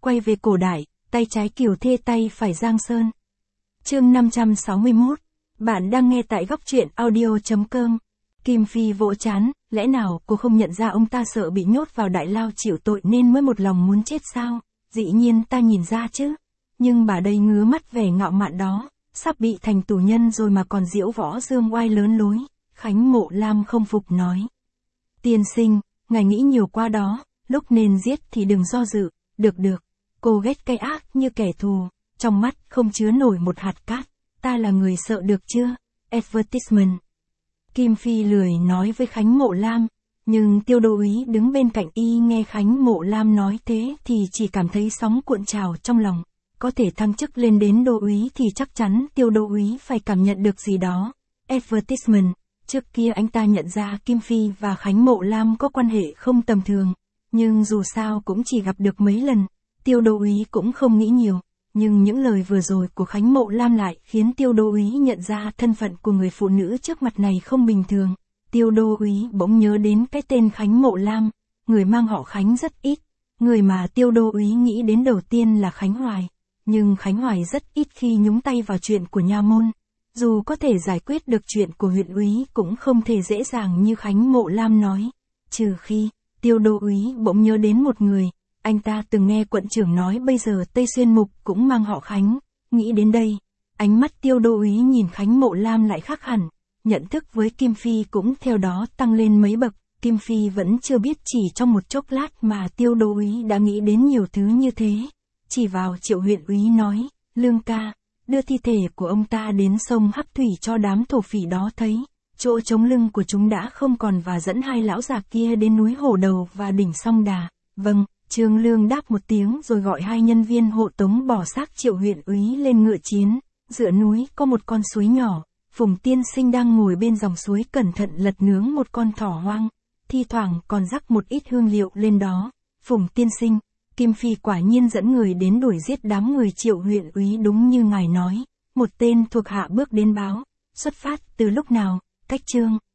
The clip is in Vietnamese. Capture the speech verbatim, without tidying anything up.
quay về cổ đại, tay trái Kiều Thê tay phải Giang Sơn. Chương năm trăm sáu mươi mốt. Bạn đang nghe tại góc truyện audio chấm com. Kim Phi vỗ trán, lẽ nào cô không nhận ra ông ta sợ bị nhốt vào đại lao chịu tội nên mới một lòng muốn chết sao? Dĩ nhiên ta nhìn ra chứ. Nhưng bà đây ngứa mắt vẻ ngạo mạn đó, sắp bị thành tù nhân rồi mà còn diễu võ dương oai lớn lối. Khánh Mộ Lam không phục nói. Tiên sinh, ngài nghĩ nhiều qua đó, lúc nên giết thì đừng do dự, được được. Cô ghét cái ác như kẻ thù, trong mắt không chứa nổi một hạt cát, ta là người sợ được chưa? Advertisement. Kim Phi lười nói với Khánh Mộ Lam, nhưng Tiêu Đô úy đứng bên cạnh y nghe Khánh Mộ Lam nói thế thì chỉ cảm thấy sóng cuộn trào trong lòng. Có thể thăng chức lên đến Đô úy thì chắc chắn Tiêu Đô úy phải cảm nhận được gì đó. Advertisement. Trước kia anh ta nhận ra Kim Phi và Khánh Mộ Lam có quan hệ không tầm thường, nhưng dù sao cũng chỉ gặp được mấy lần, Tiêu Đô úy cũng không nghĩ nhiều, nhưng những lời vừa rồi của Khánh Mộ Lam lại khiến Tiêu Đô úy nhận ra thân phận của người phụ nữ trước mặt này không bình thường. Tiêu Đô úy bỗng nhớ đến cái tên Khánh Mộ Lam, người mang họ Khánh rất ít, người mà Tiêu Đô úy nghĩ đến đầu tiên là Khánh Hoài, nhưng Khánh Hoài rất ít khi nhúng tay vào chuyện của nha môn. Dù có thể giải quyết được chuyện của huyện úy cũng không thể dễ dàng như Khánh Mộ Lam nói. Trừ khi, Tiêu Đô úy bỗng nhớ đến một người, anh ta từng nghe quận trưởng nói bây giờ Tây Xuyên Mục cũng mang họ Khánh. Nghĩ đến đây, ánh mắt Tiêu Đô úy nhìn Khánh Mộ Lam lại khác hẳn, nhận thức với Kim Phi cũng theo đó tăng lên mấy bậc. Kim Phi vẫn chưa biết chỉ trong một chốc lát mà Tiêu Đô úy đã nghĩ đến nhiều thứ như thế. Chỉ vào Triệu huyện úy nói, Lương ca, đưa thi thể của ông ta đến sông Hắc Thủy cho đám thổ phỉ đó thấy, chỗ chống lưng của chúng đã không còn và dẫn hai lão già kia đến núi Hổ Đầu và đỉnh Song Đà. Vâng, Trương Lương đáp một tiếng rồi gọi hai nhân viên hộ tống bỏ xác Triệu huyện úy lên ngựa chiến. Giữa núi có một con suối nhỏ, Phùng tiên sinh đang ngồi bên dòng suối cẩn thận lật nướng một con thỏ hoang, thi thoảng còn rắc một ít hương liệu lên đó. Phùng tiên sinh, Kim Phi quả nhiên dẫn người đến đuổi giết đám người Triệu huyện úy đúng như ngài nói. Một tên thuộc hạ bước đến báo, xuất phát từ lúc nào? Cách Trương